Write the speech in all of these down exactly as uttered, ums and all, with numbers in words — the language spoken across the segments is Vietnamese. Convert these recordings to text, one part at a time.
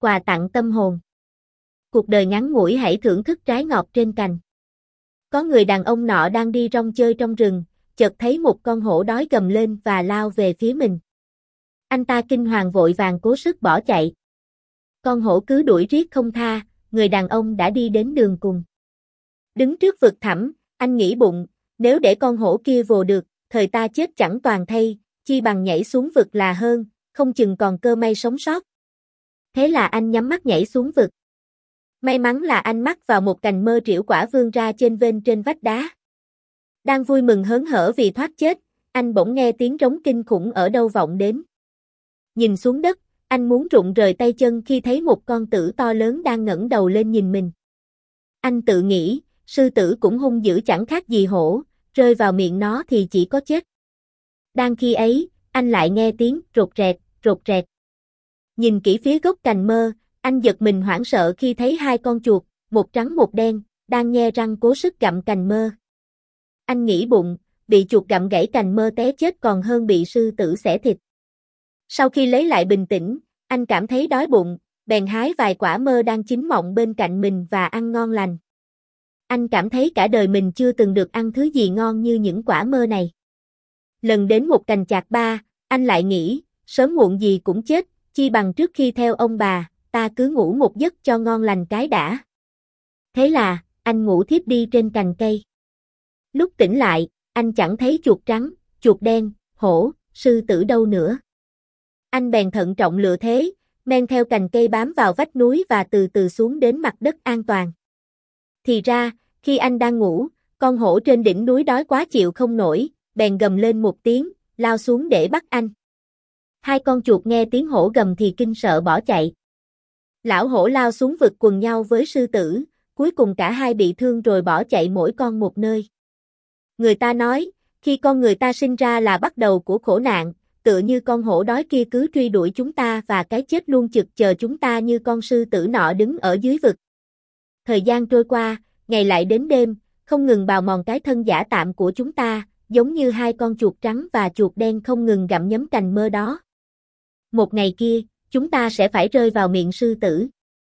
quà tặng tâm hồn. Cuộc đời ngắn ngủi, hãy thưởng thức trái ngọt trên cành. Có người đàn ông nọ đang đi rong chơi trong rừng, chợt thấy một con hổ đói gầm lên và lao về phía mình. Anh ta kinh hoàng vội vàng cố sức bỏ chạy. Con hổ cứ đuổi riết không tha, người đàn ông đã đi đến đường cùng. Đứng trước vực thẳm, anh nghĩ bụng, nếu để con hổ kia vồ được, thời ta chết chẳng toàn thây, chi bằng nhảy xuống vực là hơn, không chừng còn cơ may sống sót. Thế là anh nhắm mắt nhảy xuống vực. May mắn là anh mắc vào một cành mơ trĩu quả vươn ra trên vên trên vách đá. Đang vui mừng hớn hở vì thoát chết, anh bỗng nghe tiếng trống kinh khủng ở đâu vọng đến. Nhìn xuống đất, anh muốn rụng rời tay chân khi thấy một con tử to lớn đang ngẩng đầu lên nhìn mình. Anh tự nghĩ, sư tử cũng hung dữ chẳng khác gì hổ, rơi vào miệng nó thì chỉ có chết. Đang khi ấy, anh lại nghe tiếng rột rẹt, rột rẹt. Nhìn kỹ phía gốc cành mơ, anh giật mình hoảng sợ khi thấy hai con chuột, một trắng một đen, đang nhe răng cố sức gặm cành mơ. Anh nghĩ bụng, bị chuột gặm gãy cành mơ té chết còn hơn bị sư tử xẻ thịt. Sau khi lấy lại bình tĩnh, anh cảm thấy đói bụng, bèn hái vài quả mơ đang chín mọng bên cạnh mình và ăn ngon lành. Anh cảm thấy cả đời mình chưa từng được ăn thứ gì ngon như những quả mơ này. Lần đến một cành chạc ba, anh lại nghĩ, sớm muộn gì cũng chết, chi bằng trước khi theo ông bà, ta cứ ngủ một giấc cho ngon lành cái đã. Thế là, anh ngủ thiếp đi trên cành cây. Lúc tỉnh lại, anh chẳng thấy chuột trắng, chuột đen, hổ, sư tử đâu nữa. Anh bèn thận trọng lựa thế, men theo cành cây bám vào vách núi và từ từ xuống đến mặt đất an toàn. Thì ra, khi anh đang ngủ, con hổ trên đỉnh núi đói quá chịu không nổi, bèn gầm lên một tiếng, lao xuống để bắt anh. Hai con chuột nghe tiếng hổ gầm thì kinh sợ bỏ chạy. Lão hổ lao xuống vực quần nhau với sư tử, cuối cùng cả hai bị thương rồi bỏ chạy mỗi con một nơi. Người ta nói, khi con người ta sinh ra là bắt đầu của khổ nạn, tựa như con hổ đói kia cứ truy đuổi chúng ta và cái chết luôn chực chờ chúng ta như con sư tử nọ đứng ở dưới vực. Thời gian trôi qua, ngày lại đến đêm, không ngừng bào mòn cái thân giả tạm của chúng ta, giống như hai con chuột trắng và chuột đen không ngừng gặm nhấm cành mơ đó. Một ngày kia, chúng ta sẽ phải rơi vào miệng sư tử.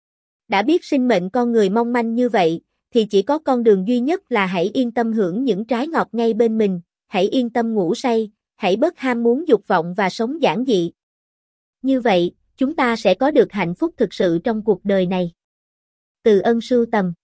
Đã biết sinh mệnh con người mong manh như vậy, thì chỉ có con đường duy nhất là hãy yên tâm hưởng những trái ngọt ngay bên mình, hãy yên tâm ngủ say, hãy bớt ham muốn dục vọng và sống giản dị. Như vậy, chúng ta sẽ có được hạnh phúc thực sự trong cuộc đời này. Từ Ân sưu tầm.